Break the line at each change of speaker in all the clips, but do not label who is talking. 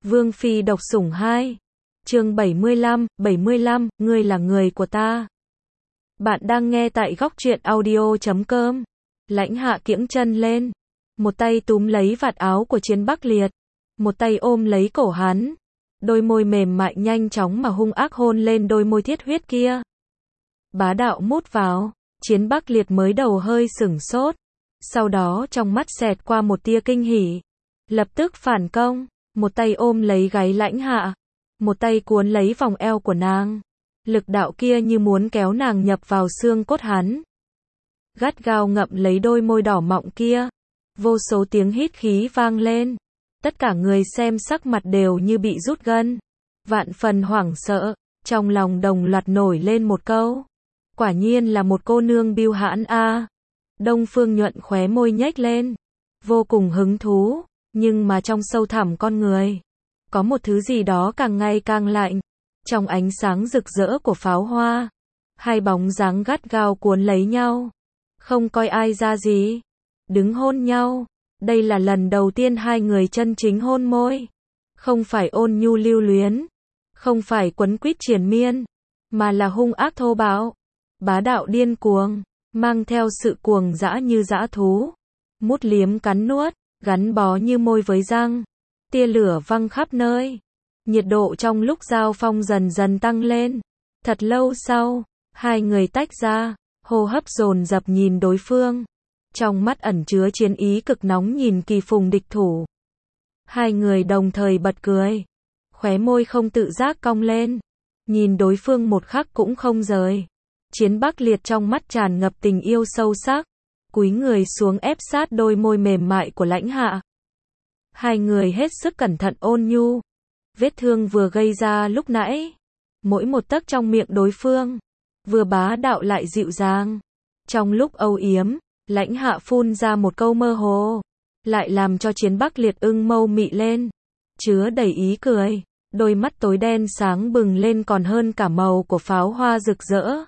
Vương Phi độc sủng 2. Chương 75, ngươi là người của ta. Bạn đang nghe tại góc truyện audio.com. Lãnh Hạ kiễng chân lên, một tay túm lấy vạt áo của Chiến Bắc Liệt, một tay ôm lấy cổ hắn. Đôi môi mềm mại nhanh chóng mà hung ác hôn lên đôi môi thiết huyết kia. Bá đạo mút vào, Chiến Bắc Liệt mới đầu hơi sửng sốt, sau đó trong mắt xẹt qua một tia kinh hỉ, lập tức phản công, một tay ôm lấy gáy Lãnh Hạ, một tay cuốn lấy vòng eo của nàng. Lực đạo kia như muốn kéo nàng nhập vào xương cốt hắn. Gắt gao ngậm lấy đôi môi đỏ mọng kia. Vô số tiếng hít khí vang lên. Tất cả người xem sắc mặt đều như bị rút gân. Vạn phần hoảng sợ, trong lòng đồng loạt nổi lên một câu. Quả nhiên là một cô nương bưu hãn a. Đông Phương Nhuận khóe môi nhếch lên, vô cùng hứng thú, nhưng mà trong sâu thẳm con người, có một thứ gì đó càng ngày càng lạnh. Trong ánh sáng rực rỡ của pháo hoa, hai bóng dáng gắt gao cuốn lấy nhau, không coi ai ra gì, đứng hôn nhau. Đây là lần đầu tiên hai người chân chính hôn môi, không phải ôn nhu lưu luyến, không phải quấn quýt triền miên, mà là hung ác thô bạo, bá đạo điên cuồng, mang theo sự cuồng dã như dã thú, mút liếm cắn nuốt, gắn bó như môi với răng, tia lửa văng khắp nơi. Nhiệt độ trong lúc giao phong dần dần tăng lên. Thật lâu sau, hai người tách ra, hô hấp dồn dập nhìn đối phương. Trong mắt ẩn chứa chiến ý cực nóng nhìn Kỳ Phùng địch thủ. Hai người đồng thời bật cười, khóe môi không tự giác cong lên, nhìn đối phương một khắc cũng không rời. Chiến Bắc Liệt trong mắt tràn ngập tình yêu sâu sắc, cúi người xuống ép sát đôi môi mềm mại của Lãnh Hạ. Hai người hết sức cẩn thận ôn nhu. Vết thương vừa gây ra lúc nãy, mỗi một tấc trong miệng đối phương, vừa bá đạo lại dịu dàng. Trong lúc âu yếm, Lãnh Hạ phun ra một câu mơ hồ, lại làm cho Chiến Bắc Liệt ưng mâu mị lên, chứa đầy ý cười, đôi mắt tối đen sáng bừng lên còn hơn cả màu của pháo hoa rực rỡ.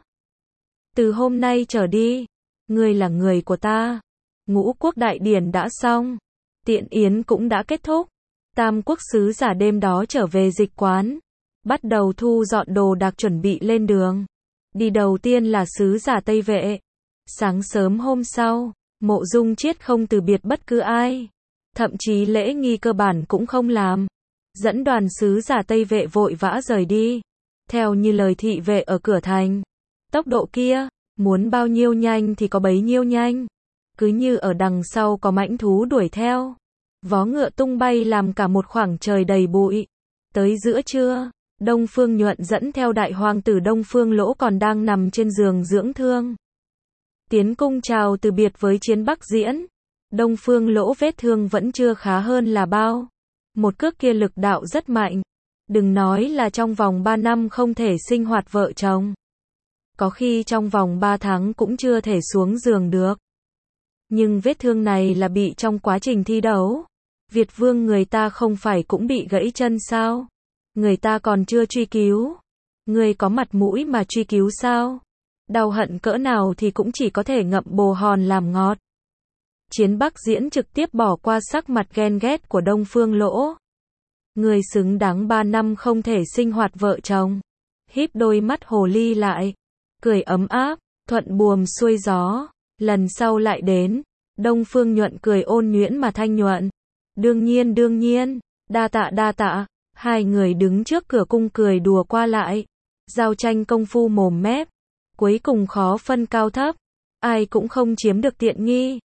Từ hôm nay trở đi, ngươi là người của ta. Ngũ quốc đại điển đã xong, tiện yến cũng đã kết thúc. Tam quốc sứ giả đêm đó trở về dịch quán, bắt đầu thu dọn đồ đạc chuẩn bị lên đường. Đi đầu tiên là sứ giả Tây Vệ. Sáng sớm hôm sau, Mộ Dung Chiết không từ biệt bất cứ ai, thậm chí lễ nghi cơ bản cũng không làm. Dẫn đoàn sứ giả Tây Vệ vội vã rời đi, theo như lời thị vệ ở cửa thành. Tốc độ kia, muốn bao nhiêu nhanh thì có bấy nhiêu nhanh. Cứ như ở đằng sau có mãnh thú đuổi theo. Vó ngựa tung bay làm cả một khoảng trời đầy bụi. Tới giữa trưa, Đông Phương Nhuận dẫn theo đại hoàng tử Đông Phương Lỗ còn đang nằm trên giường dưỡng thương. Tiến cung chào từ biệt với Chiến Bắc Diễn. Đông Phương Lỗ vết thương vẫn chưa khá hơn là bao. Một cước kia lực đạo rất mạnh. Đừng nói là trong vòng 3 năm không thể sinh hoạt vợ chồng. Có khi trong vòng 3 tháng cũng chưa thể xuống giường được. Nhưng vết thương này là bị trong quá trình thi đấu. Việt Vương người ta không phải cũng bị gãy chân sao? Người ta còn chưa truy cứu. Người có mặt mũi mà truy cứu sao? Đau hận cỡ nào thì cũng chỉ có thể ngậm bồ hòn làm ngọt. Chiến Bắc Diễn trực tiếp bỏ qua sắc mặt ghen ghét của Đông Phương Lỗ. Người xứng đáng 3 năm không thể sinh hoạt vợ chồng. Híp đôi mắt hồ ly lại, cười ấm áp, thuận buồm xuôi gió. Lần sau lại đến. Đông Phương Nhuận cười ôn nhuyễn mà thanh nhuận. Đương nhiên, đa tạ. Hai người đứng trước cửa cung cười đùa qua lại, giao tranh công phu mồm mép, cuối cùng khó phân cao thấp, ai cũng không chiếm được tiện nghi.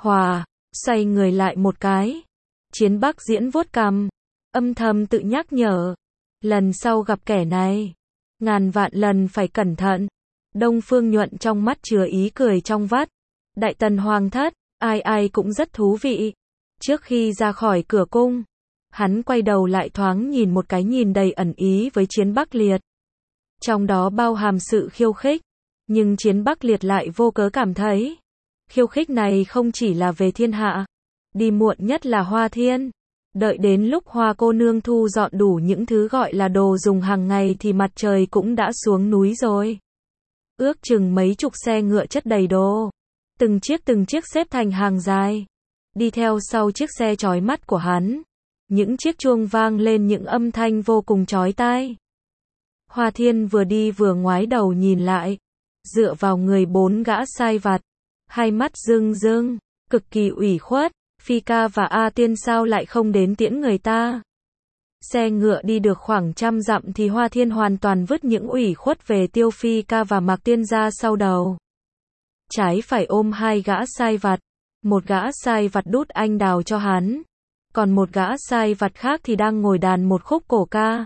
Xoay người lại một cái. Chiến Bắc Diễn vuốt cằm, âm thầm tự nhắc nhở, lần sau gặp kẻ này, ngàn vạn lần phải cẩn thận. Đông Phương Nhuận trong mắt chứa ý cười trong vắt. Đại tần hoàng thất, ai cũng rất thú vị. Trước khi ra khỏi cửa cung, hắn quay đầu lại thoáng nhìn một cái nhìn đầy ẩn ý với Chiến Bắc Liệt. Trong đó bao hàm sự khiêu khích, nhưng Chiến Bắc Liệt lại vô cớ cảm thấy, khiêu khích này không chỉ là về thiên hạ, đi muộn nhất là Hoa Thiên. Đợi đến lúc Hoa cô nương thu dọn đủ những thứ gọi là đồ dùng hàng ngày thì mặt trời cũng đã xuống núi rồi. Ước chừng mấy chục xe ngựa chất đầy đồ, từng chiếc xếp thành hàng dài, đi theo sau chiếc xe chói mắt của hắn. Những chiếc chuông vang lên những âm thanh vô cùng chói tai. Hoa Thiên vừa đi vừa ngoái đầu nhìn lại, dựa vào người 4 gã sai vặt, hai mắt rưng rưng, cực kỳ ủy khuất, Phi Ca và A Tiên sao lại không đến tiễn người ta. Xe ngựa đi được khoảng 100 dặm thì Hoa Thiên hoàn toàn vứt những ủy khuất về Tiêu Phi Ca và Mạc Tiên ra sau đầu. Trái phải ôm 2 gã sai vặt, một gã sai vặt đút anh đào cho hắn, còn một gã sai vặt khác thì đang ngồi đàn một khúc cổ ca.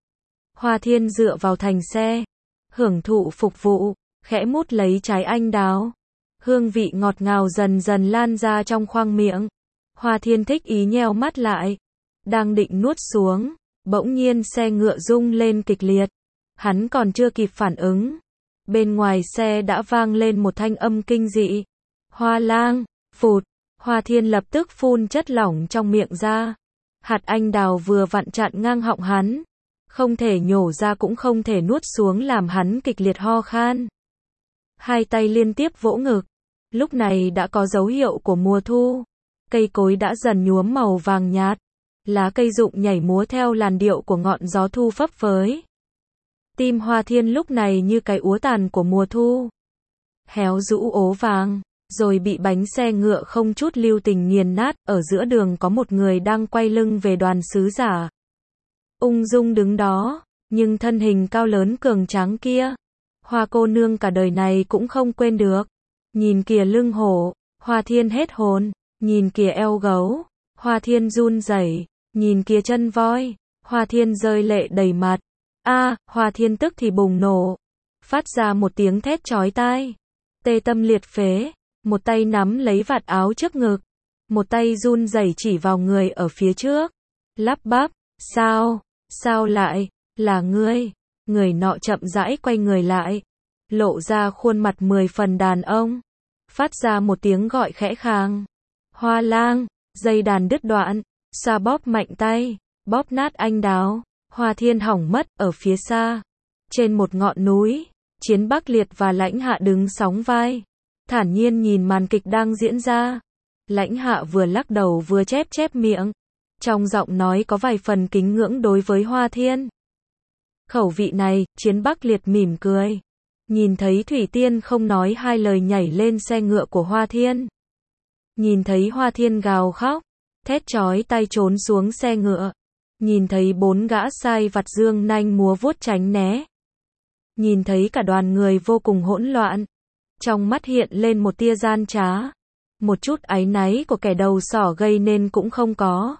Hoa Thiên dựa vào thành xe, hưởng thụ phục vụ, khẽ mút lấy trái anh đào. Hương vị ngọt ngào dần dần lan ra trong khoang miệng. Hoa Thiên thích ý nheo mắt lại, đang định nuốt xuống, bỗng nhiên xe ngựa rung lên kịch liệt. Hắn còn chưa kịp phản ứng, bên ngoài xe đã vang lên một thanh âm kinh dị. Hoa lang, phụt, Hoa Thiên lập tức phun chất lỏng trong miệng ra. Hạt anh đào vừa vặn chặn ngang họng hắn, không thể nhổ ra cũng không thể nuốt xuống làm hắn kịch liệt ho khan. Hai tay liên tiếp vỗ ngực, lúc này đã có dấu hiệu của mùa thu. Cây cối đã dần nhuốm màu vàng nhạt, lá cây rụng nhảy múa theo làn điệu của ngọn gió thu phấp phới. Tim Hoa Thiên lúc này như cái úa tàn của mùa thu, héo rũ ố vàng, rồi bị bánh xe ngựa không chút lưu tình nghiền nát. Ở giữa đường có một người đang quay lưng về đoàn sứ giả, ung dung đứng đó, nhưng thân hình cao lớn cường tráng kia, Hoa cô nương cả đời này cũng không quên được. Nhìn kìa lưng hổ, Hoa Thiên hết hồn, nhìn kìa eo gấu, Hoa Thiên run rẩy, nhìn kìa chân voi, Hoa Thiên rơi lệ đầy mặt. Hoa Thiên tức thì bùng nổ, phát ra một tiếng thét chói tai, tê tâm liệt phế, một tay nắm lấy vạt áo trước ngực, một tay run rẩy chỉ vào người ở phía trước, lắp bắp, sao lại, là ngươi? Người nọ chậm rãi quay người lại, lộ ra khuôn mặt 10 phần đàn ông, phát ra một tiếng gọi khẽ khàng. Hoa lang, dây đàn đứt đoạn, xoa bóp mạnh tay, bóp nát anh đào. Hoa Thiên hỏng mất. Ở phía xa, trên một ngọn núi, Chiến Bắc Liệt và Lãnh Hạ đứng sóng vai, thản nhiên nhìn màn kịch đang diễn ra. Lãnh Hạ vừa lắc đầu vừa chép chép miệng, trong giọng nói có vài phần kính ngưỡng đối với Hoa Thiên. Khẩu vị này, Chiến Bắc Liệt mỉm cười, nhìn thấy Thủy Tiên không nói hai lời nhảy lên xe ngựa của Hoa Thiên. Nhìn thấy Hoa Thiên gào khóc, thét chói tai trốn xuống xe ngựa. Nhìn thấy 4 gã sai vặt dương nanh múa vuốt tránh né. Nhìn thấy cả đoàn người vô cùng hỗn loạn. Trong mắt hiện lên một tia gian trá. Một chút áy náy của kẻ đầu sỏ gây nên cũng không có.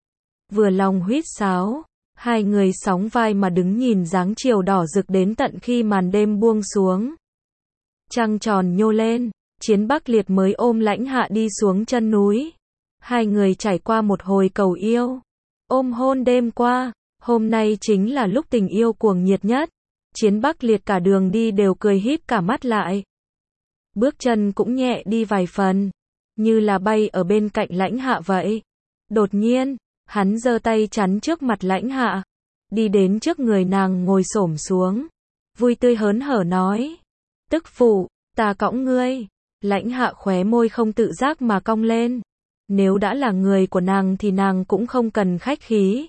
Vừa lòng huýt sáo, hai người sóng vai mà đứng nhìn dáng chiều đỏ rực đến tận khi màn đêm buông xuống. Trăng tròn nhô lên, Chiến Bắc Liệt mới ôm Lãnh Hạ đi xuống chân núi. Hai người trải qua một hồi cầu yêu, ôm hôn đêm qua, hôm nay chính là lúc tình yêu cuồng nhiệt nhất. Chiến Bắc Liệt cả đường đi đều cười híp cả mắt lại. Bước chân cũng nhẹ đi vài phần, như là bay ở bên cạnh Lãnh Hạ vậy. Đột nhiên, hắn giơ tay chắn trước mặt Lãnh Hạ, đi đến trước người nàng ngồi xổm xuống, vui tươi hớn hở nói: "Tức phụ, ta cõng ngươi." Lãnh Hạ khóe môi không tự giác mà cong lên. Nếu đã là người của nàng thì nàng cũng không cần khách khí.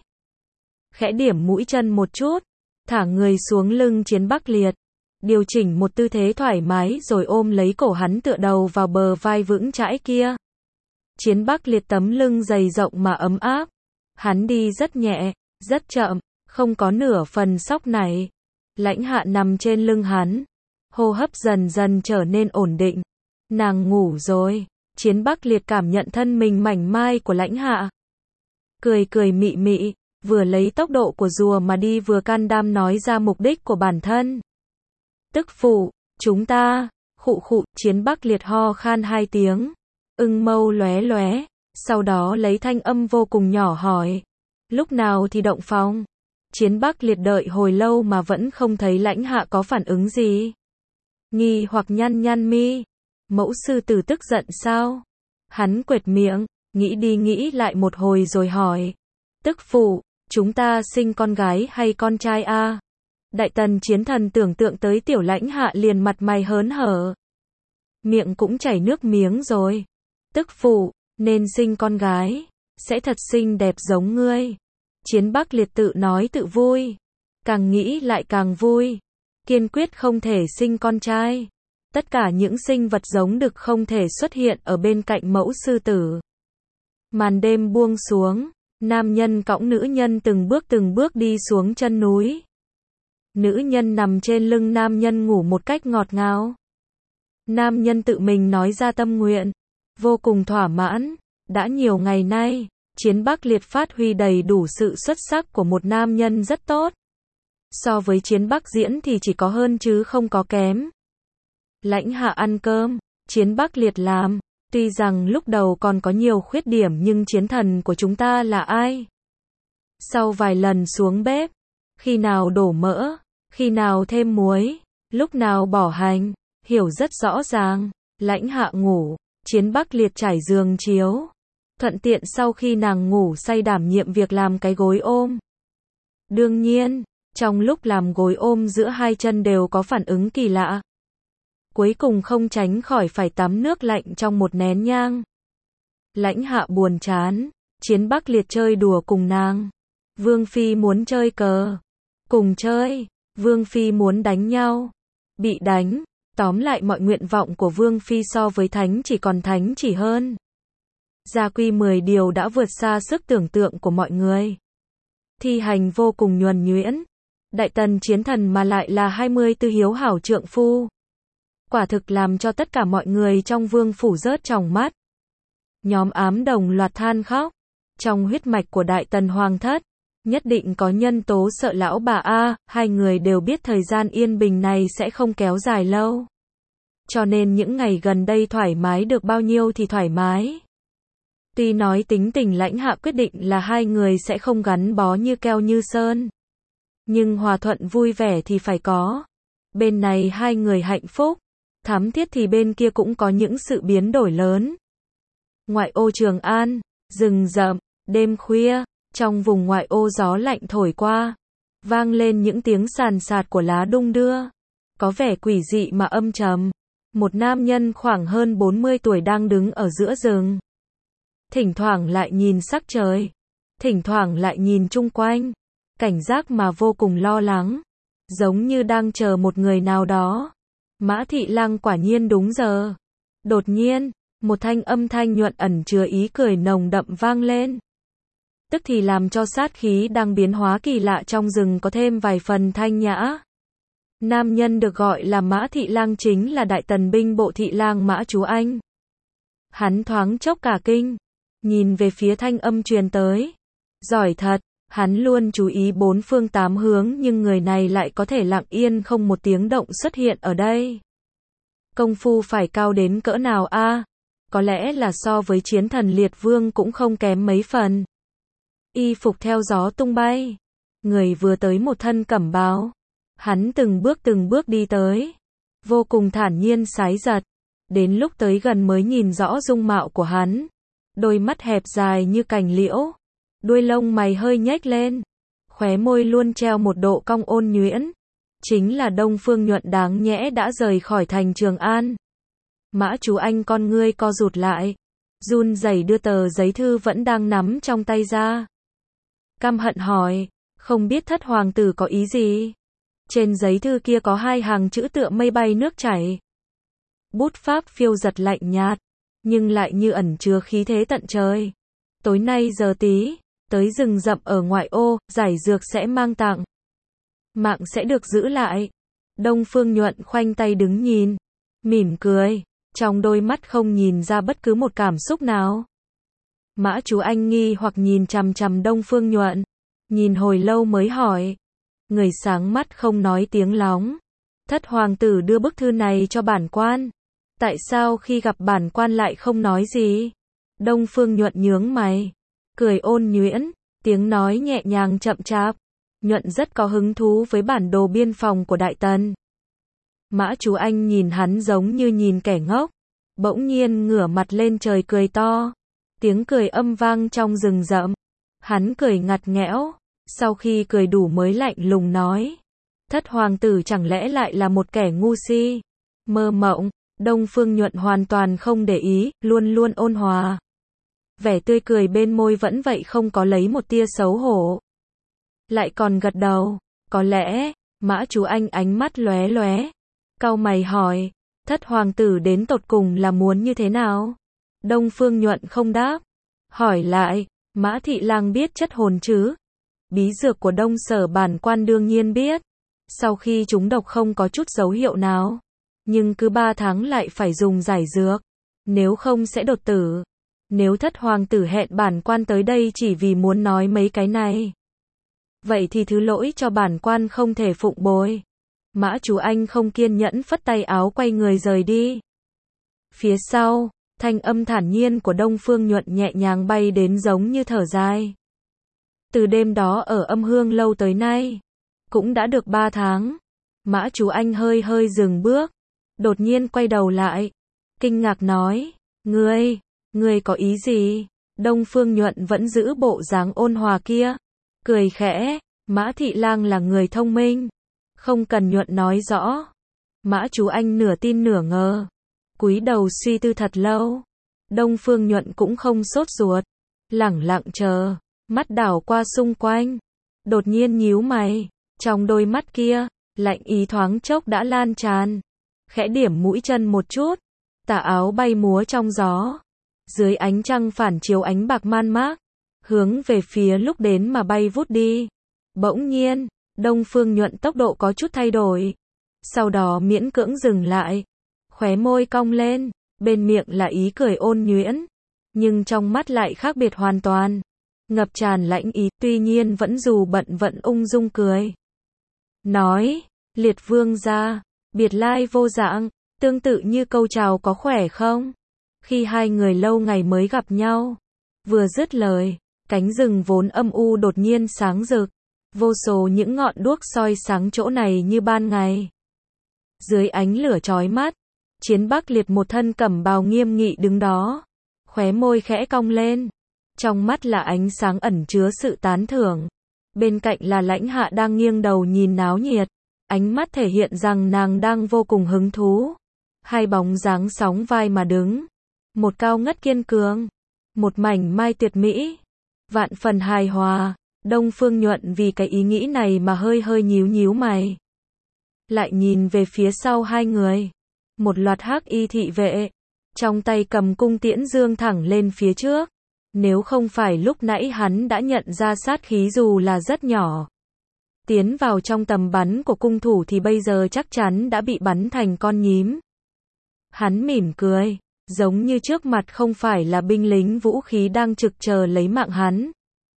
Khẽ điểm mũi chân một chút, thả người xuống lưng Chiến Bắc Liệt, điều chỉnh một tư thế thoải mái rồi ôm lấy cổ hắn tựa đầu vào bờ vai vững chãi kia. Chiến Bắc Liệt tấm lưng dày rộng mà ấm áp. Hắn đi rất nhẹ, rất chậm, không có nửa phần sóc nảy. Lãnh Hạ nằm trên lưng hắn, hô hấp dần dần trở nên ổn định. Nàng ngủ rồi. Chiến Bắc Liệt cảm nhận thân mình mảnh mai của Lãnh Hạ, cười cười mị mị, vừa lấy tốc độ của rùa mà đi vừa can đảm nói ra mục đích của bản thân. "Tức phụ, chúng ta." Khụ khụ, Chiến Bắc Liệt ho khan 2 tiếng, ưng mâu lóe lóe, sau đó lấy thanh âm vô cùng nhỏ hỏi: "Lúc nào thì động phòng?" Chiến Bắc Liệt đợi hồi lâu mà vẫn không thấy Lãnh Hạ có phản ứng gì, nghi hoặc nhăn nhăn mi. "Mẫu sư tử tức giận sao?" Hắn quệt miệng, nghĩ đi nghĩ lại một hồi rồi hỏi: "Tức phụ, chúng ta sinh con gái hay con trai a?" Đại tần chiến thần tưởng tượng tới tiểu Lãnh Hạ liền mặt mày hớn hở, miệng cũng chảy nước miếng rồi. "Tức phụ, nên sinh con gái." sẽ thật xinh đẹp giống ngươi. Chiến Bắc Liệt tự nói tự vui. Càng nghĩ lại càng vui. Kiên quyết không thể sinh con trai. Tất cả những sinh vật giống đực không thể xuất hiện ở bên cạnh mẫu sư tử. Màn đêm buông xuống. Nam nhân cõng nữ nhân từng bước đi xuống chân núi. Nữ nhân nằm trên lưng nam nhân ngủ một cách ngọt ngào. Nam nhân tự mình nói ra tâm nguyện. Vô cùng thỏa mãn. Đã nhiều ngày nay, Chiến Bắc Liệt phát huy đầy đủ sự xuất sắc của một nam nhân rất tốt. So với Chiến Bắc Diễn thì chỉ có hơn chứ không có kém. Lãnh Hạ ăn cơm, Chiến Bắc Liệt làm. Tuy rằng lúc đầu còn có nhiều khuyết điểm nhưng chiến thần của chúng ta là ai? Sau vài lần xuống bếp, khi nào đổ mỡ, khi nào thêm muối, lúc nào bỏ hành, hiểu rất rõ ràng. Lãnh Hạ ngủ, Chiến Bắc Liệt trải giường chiếu. Thuận tiện sau khi nàng ngủ say đảm nhiệm việc làm cái gối ôm. Đương nhiên, trong lúc làm gối ôm giữa hai chân đều có phản ứng kỳ lạ. Cuối cùng không tránh khỏi phải tắm nước lạnh trong một nén nhang. Lãnh Hạ buồn chán, Chiến Bắc Liệt chơi đùa cùng nàng. Vương Phi muốn chơi cờ. Cùng chơi, Vương Phi muốn đánh nhau. Bị đánh, tóm lại mọi nguyện vọng của Vương Phi so với thánh chỉ hơn. Gia quy 10 điều đã vượt xa sức tưởng tượng của mọi người. Thi hành vô cùng nhuần nhuyễn. Đại tần chiến thần mà lại là 24 hiếu hảo trượng phu. Quả thực làm cho tất cả mọi người trong vương phủ rớt tròng mắt. Nhóm ám đồng loạt than khóc. Trong huyết mạch của đại tần hoàng thất, nhất định có nhân tố sợ lão bà A, hai người đều biết thời gian yên bình này sẽ không kéo dài lâu. Cho nên những ngày gần đây thoải mái được bao nhiêu thì thoải mái. Tuy nói tính tình Lãnh Hạ quyết định là hai người sẽ không gắn bó như keo như sơn. Nhưng hòa thuận vui vẻ thì phải có. Bên này hai người hạnh phúc. Thắm thiết thì bên kia cũng có những sự biến đổi lớn. Ngoại ô Trường An, rừng rậm, đêm khuya, trong vùng ngoại ô gió lạnh thổi qua. Vang lên những tiếng sàn sạt của lá đung đưa. Có vẻ quỷ dị mà âm trầm. Một nam nhân khoảng hơn 40 tuổi đang đứng ở giữa rừng. Thỉnh thoảng lại nhìn sắc trời. Thỉnh thoảng lại nhìn chung quanh. Cảnh giác mà vô cùng lo lắng. Giống như đang chờ một người nào đó. Mã Thị Lăng quả nhiên đúng giờ. Đột nhiên, một âm thanh nhuận ẩn chứa ý cười nồng đậm vang lên. Tức thì làm cho sát khí đang biến hóa kỳ lạ trong rừng có thêm vài phần thanh nhã. Nam nhân được gọi là Mã Thị Lang chính là đại tần binh bộ thị lang Mã Chú Anh. Hắn thoáng chốc cả kinh, nhìn về phía thanh âm truyền tới. Giỏi thật, hắn luôn chú ý bốn phương tám hướng nhưng người này lại có thể lặng yên không một tiếng động xuất hiện ở đây. Công phu phải cao đến cỡ nào a? Có lẽ là so với chiến thần Liệt Vương cũng không kém mấy phần. Y phục theo gió tung bay. Người vừa tới một thân cẩm bào. Hắn từng bước đi tới. Vô cùng thản nhiên sái giật. Đến lúc tới gần mới nhìn rõ dung mạo của hắn. Đôi mắt hẹp dài như cành liễu. Đuôi lông mày hơi nhếch lên. Khóe môi luôn treo một độ cong ôn nhuyễn. Chính là Đông Phương Nhuận đáng nhẽ đã rời khỏi thành Trường An. Mã Chú Anh con ngươi co rụt lại. Run rẩy đưa tờ giấy thư vẫn đang nắm trong tay ra. Căm hận hỏi. Không biết thất hoàng tử có ý gì? Trên giấy thư kia có hai hàng chữ tựa mây bay nước chảy. Bút pháp phiêu giật lạnh nhạt. Nhưng lại như ẩn chứa khí thế tận trời. Tối nay giờ tí. Tới rừng rậm ở ngoại ô. Giải dược sẽ mang tặng. Mạng sẽ được giữ lại. Đông Phương Nhuận khoanh tay đứng nhìn. Mỉm cười. Trong đôi mắt không nhìn ra bất cứ một cảm xúc nào. Mã Chú Anh nghi hoặc nhìn chằm chằm Đông Phương Nhuận. Nhìn hồi lâu mới hỏi. Người sáng mắt không nói tiếng lóng. Thất hoàng tử đưa bức thư này cho bản quan. Tại sao khi gặp bản quan lại không nói gì? Đông Phương Nhuận nhướng mày. Cười ôn nhuyễn. Tiếng nói nhẹ nhàng chậm chạp. Nhuận rất có hứng thú với bản đồ biên phòng của Đại Tần. Mã Chú Anh nhìn hắn giống như nhìn kẻ ngốc. Bỗng nhiên ngửa mặt lên trời cười to. Tiếng cười âm vang trong rừng rậm. Hắn cười ngặt nghẽo. Sau khi cười đủ mới lạnh lùng nói. Thất hoàng tử chẳng lẽ lại là một kẻ ngu si? Mơ mộng. Đông Phương Nhuận hoàn toàn không để ý, luôn luôn ôn hòa. vẻ tươi cười bên môi vẫn vậy không có lấy một tia xấu hổ. Lại còn gật đầu, có lẽ, Mã Chú Anh ánh mắt lóe lóe, cau mày hỏi, thất hoàng tử đến tột cùng là muốn như thế nào? Đông Phương Nhuận không đáp, hỏi lại, Mã Thị Lang biết chất hồn chứ? Bí dược của Đông Sở bản quan đương nhiên biết, sau khi trúng độc không có chút dấu hiệu nào, nhưng cứ 3 tháng lại phải dùng giải dược, nếu không sẽ đột tử. Nếu thất hoàng tử hẹn bản quan tới đây chỉ vì muốn nói mấy cái này, vậy thì thứ lỗi cho bản quan không thể phụng bồi. Mã Chú Anh không kiên nhẫn phất tay áo quay người rời đi. Phía sau, thanh âm thản nhiên của Đông Phương Nhuận nhẹ nhàng bay đến giống như thở dài. Từ đêm đó ở Âm Hương lâu tới nay, cũng đã được 3 tháng. Mã Chú Anh hơi hơi dừng bước, đột nhiên quay đầu lại, kinh ngạc nói, ngươi có ý gì? Đông Phương Nhuận vẫn giữ bộ dáng ôn hòa kia, cười khẽ, Mã Thị Lang là người thông minh, không cần Nhuận nói rõ. Mã Chú Anh nửa tin nửa ngờ, cúi đầu suy tư thật lâu. Đông Phương Nhuận cũng không sốt ruột, lẳng lặng chờ, mắt đảo qua xung quanh, đột nhiên nhíu mày, trong đôi mắt kia, lạnh ý thoáng chốc đã lan tràn, khẽ điểm mũi chân một chút, tà áo bay múa trong gió, dưới ánh trăng phản chiếu ánh bạc man mác, hướng về phía lúc đến mà bay vút đi. Bỗng nhiên, Đông Phương Nhuận tốc độ có chút thay đổi, sau đó miễn cưỡng dừng lại, khóe môi cong lên, bên miệng là ý cười ôn nhuyễn, nhưng trong mắt lại khác biệt hoàn toàn, ngập tràn lãnh ý, tuy nhiên vẫn dù bận vận ung dung cười. Nói, Liệt Vương gia, biệt lai vô dạng, tương tự như câu chào có khỏe không? Khi hai người lâu ngày mới gặp nhau, vừa dứt lời, cánh rừng vốn âm u đột nhiên sáng rực, vô số những ngọn đuốc soi sáng chỗ này như ban ngày. Dưới ánh lửa chói mắt, Chiến Bắc Liệt một thân cẩm bào nghiêm nghị đứng đó, khóe môi khẽ cong lên, trong mắt là ánh sáng ẩn chứa sự tán thưởng. Bên cạnh là Lãnh Hạ đang nghiêng đầu nhìn náo nhiệt, ánh mắt thể hiện rằng nàng đang vô cùng hứng thú. Hai bóng dáng sóng vai mà đứng, một cao ngất kiên cường, một mảnh mai tuyệt mỹ, vạn phần hài hòa. Đông Phương Nhuận vì cái ý nghĩ này mà hơi hơi nhíu nhíu mày, lại nhìn về phía sau hai người, một loạt hắc y thị vệ, trong tay cầm cung tiễn dương thẳng lên phía trước. Nếu không phải lúc nãy hắn đã nhận ra sát khí dù là rất nhỏ, tiến vào trong tầm bắn của cung thủ thì bây giờ chắc chắn đã bị bắn thành con nhím. Hắn mỉm cười, giống như trước mặt không phải là binh lính vũ khí đang trực chờ lấy mạng hắn.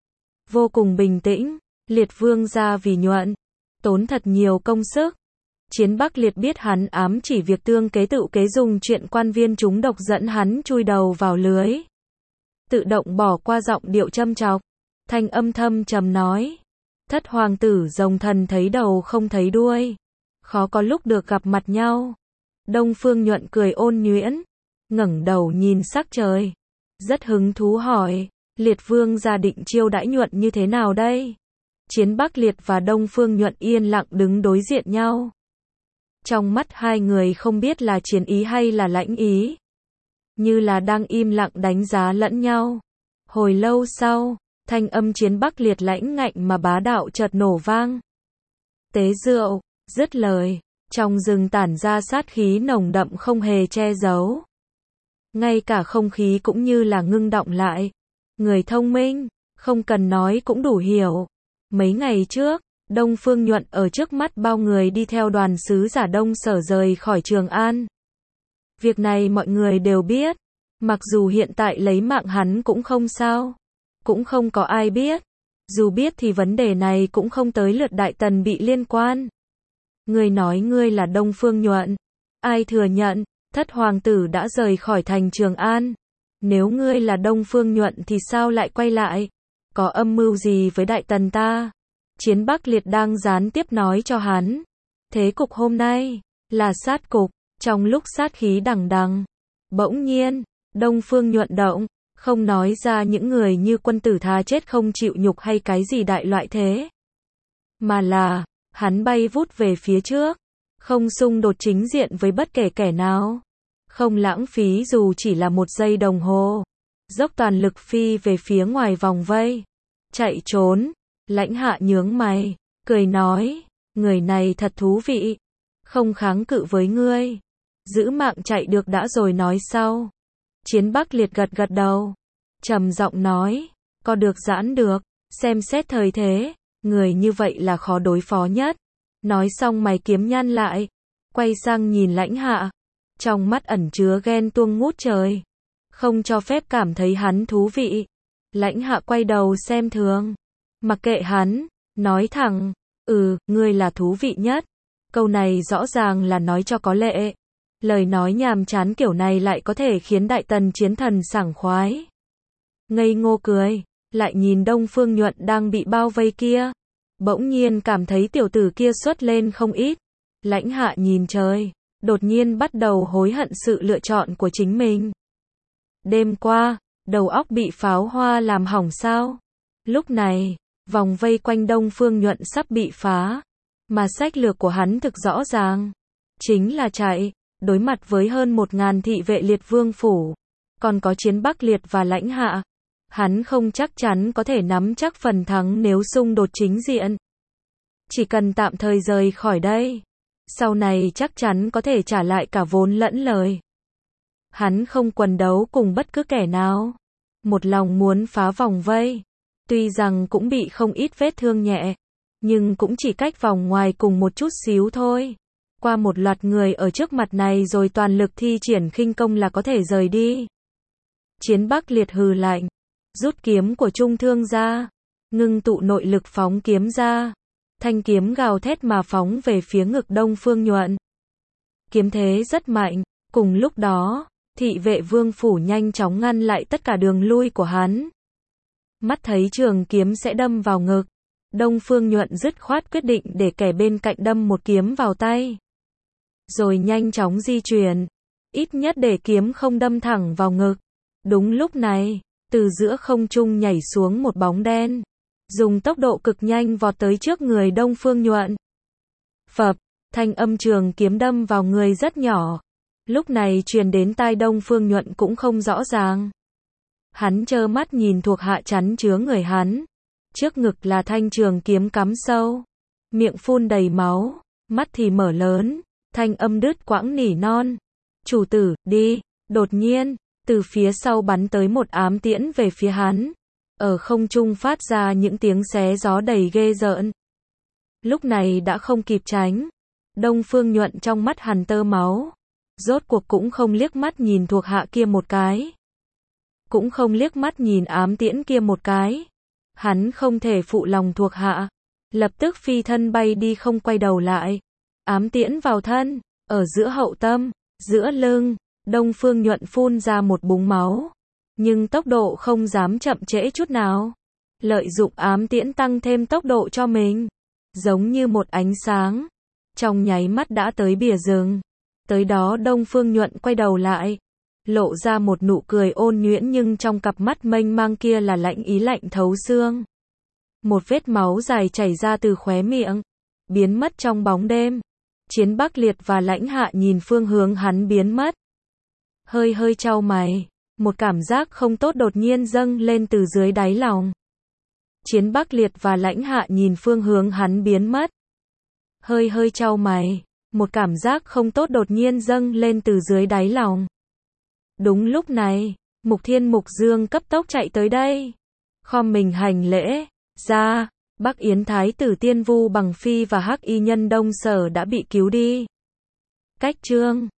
Vô cùng bình tĩnh, Liệt Vương gia vì Nhuận, tốn thật nhiều công sức. Chiến Bắc Liệt biết hắn ám chỉ việc tương kế tự kế dùng chuyện quan viên trúng độc dẫn hắn chui đầu vào lưới. Tự động bỏ qua giọng điệu châm chọc, thanh âm thâm trầm nói, thất hoàng tử rồng thần thấy đầu không thấy đuôi, khó có lúc được gặp mặt nhau. Đông Phương Nhuận cười ôn nhuyễn, ngẩng đầu nhìn sắc trời, rất hứng thú hỏi, Liệt Vương gia định chiêu đãi Nhuận như thế nào đây? Chiến Bắc Liệt và Đông Phương Nhuận yên lặng đứng đối diện nhau. Trong mắt hai người không biết là chiến ý hay là lãnh ý, như là đang im lặng đánh giá lẫn nhau. Hồi lâu sau, thanh âm Chiến Bắc Liệt lãnh ngạnh mà bá đạo chợt nổ vang. Tế rượu, dứt lời, trong rừng tản ra sát khí nồng đậm không hề che giấu. Ngay cả không khí cũng như là ngưng đọng lại. Người thông minh, không cần nói cũng đủ hiểu. Mấy ngày trước, Đông Phương Nhuận ở trước mắt bao người đi theo đoàn sứ giả Đông Sở rời khỏi Trường An. Việc này mọi người đều biết, mặc dù hiện tại lấy mạng hắn cũng không sao, cũng không có ai biết. Dù biết thì vấn đề này cũng không tới lượt Đại Tần bị liên quan. Ngươi nói ngươi là Đông Phương Nhuận, ai thừa nhận, thất hoàng tử đã rời khỏi thành Trường An. Nếu ngươi là Đông Phương Nhuận thì sao lại quay lại? Có âm mưu gì với Đại Tần ta? Chiến Bắc Liệt đang gián tiếp nói cho hắn. Thế cục hôm nay là sát cục, trong lúc sát khí đằng đằng. Bỗng nhiên, Đông Phương Nhuận động, không nói ra những người như quân tử thà chết không chịu nhục hay cái gì đại loại thế. Mà là, hắn bay vút về phía trước, không xung đột chính diện với bất kể kẻ nào. Không lãng phí dù chỉ là 1 giây đồng hồ. dốc toàn lực phi về phía ngoài vòng vây. Chạy trốn, Lãnh Hạ nhướng mày, cười nói, người này thật thú vị, không kháng cự với ngươi. Giữ mạng chạy được đã rồi nói sau. Chiến Bắc Liệt gật gật đầu, trầm giọng nói, có được giãn được, xem xét thời thế, người như vậy là khó đối phó nhất. Nói xong mày kiếm nhăn lại, quay sang nhìn Lãnh Hạ, trong mắt ẩn chứa ghen tuông ngút trời, không cho phép cảm thấy hắn thú vị. Lãnh Hạ quay đầu xem thường, mặc kệ hắn, nói thẳng, ngươi là thú vị nhất. Câu này rõ ràng là nói cho có lệ. Lời nói nhàm chán kiểu này lại có thể khiến Đại Tần chiến thần sảng khoái. Ngây ngô cười, lại nhìn Đông Phương Nhuận đang bị bao vây kia. Bỗng nhiên cảm thấy tiểu tử kia xuất lên không ít. Lãnh Hạ nhìn trời, đột nhiên bắt đầu hối hận sự lựa chọn của chính mình. Đêm qua, đầu óc bị pháo hoa làm hỏng sao? Lúc này, vòng vây quanh Đông Phương Nhuận sắp bị phá. Mà sách lược của hắn thực rõ ràng. Chính là chạy, đối mặt với hơn 1000 thị vệ Liệt Vương phủ. Còn có Chiến Bắc Liệt và Lãnh Hạ. Hắn không chắc chắn có thể nắm chắc phần thắng nếu xung đột chính diện. Chỉ cần tạm thời rời khỏi đây, sau này chắc chắn có thể trả lại cả vốn lẫn lời. Hắn không quần đấu cùng bất cứ kẻ nào. Một lòng muốn phá vòng vây. Tuy rằng cũng bị không ít vết thương nhẹ, nhưng cũng chỉ cách vòng ngoài cùng một chút xíu thôi. Qua một loạt người ở trước mặt này rồi toàn lực thi triển khinh công là có thể rời đi. Chiến Bắc Liệt hừ lạnh, rút kiếm của Trung Thương ra, ngưng tụ nội lực phóng kiếm ra. Thanh kiếm gào thét mà phóng về phía ngực Đông Phương Nhuận. Kiếm thế rất mạnh, cùng lúc đó, thị vệ Vương phủ nhanh chóng ngăn lại tất cả đường lui của hắn. Mắt thấy trường kiếm sẽ đâm vào ngực, Đông Phương Nhuận dứt khoát quyết định để kẻ bên cạnh đâm một kiếm vào tay. Rồi nhanh chóng di chuyển, ít nhất để kiếm không đâm thẳng vào ngực. Đúng lúc này, từ giữa không trung nhảy xuống một bóng đen, dùng tốc độ cực nhanh vọt tới trước người Đông Phương Nhuận. Phập, thanh âm trường kiếm đâm vào người rất nhỏ. Lúc này truyền đến tai Đông Phương Nhuận cũng không rõ ràng. Hắn trơ mắt nhìn thuộc hạ chắn chứa người hắn. Trước ngực là thanh trường kiếm cắm sâu. Miệng phun đầy máu, mắt thì mở lớn, thanh âm đứt quãng nỉ non. Chủ tử, đi. Đột nhiên, từ phía sau bắn tới một ám tiễn về phía hắn. Ở không trung phát ra những tiếng xé gió đầy ghê rợn. Lúc này đã không kịp tránh. Đông Phương Nhuận trong mắt hằn tơ máu. Rốt cuộc cũng không liếc mắt nhìn thuộc hạ kia một cái. Cũng không liếc mắt nhìn ám tiễn kia một cái. Hắn không thể phụ lòng thuộc hạ. Lập tức phi thân bay đi không quay đầu lại. Ám tiễn vào thân, ở giữa hậu tâm, giữa lưng, Đông Phương Nhuận phun ra một búng máu. Nhưng tốc độ không dám chậm trễ chút nào. Lợi dụng ám tiễn tăng thêm tốc độ cho mình. Giống như một ánh sáng. Trong nháy mắt đã tới bìa rừng. Tới đó Đông Phương Nhuận quay đầu lại. Lộ ra một nụ cười ôn nhuyễn nhưng trong cặp mắt mênh mang kia là lạnh ý lạnh thấu xương. Một vết máu dài chảy ra từ khóe miệng. Biến mất trong bóng đêm. Chiến Bắc Liệt và Lãnh Hạ nhìn phương hướng hắn biến mất. Hơi chau mày. Một cảm giác không tốt đột nhiên dâng lên từ dưới đáy lòng. Chiến Bắc Liệt và Lãnh Hạ nhìn phương hướng hắn biến mất. Hơi chau mày. Một cảm giác không tốt đột nhiên dâng lên từ dưới đáy lòng. Đúng lúc này, Mục Thiên Mục Dương cấp tốc chạy tới đây. Khom mình hành lễ. Ra, Bắc Yến Thái tử Tiên Vu Bằng Phi và Hắc Y Nhân Đông Sở đã bị cứu đi. Cách chương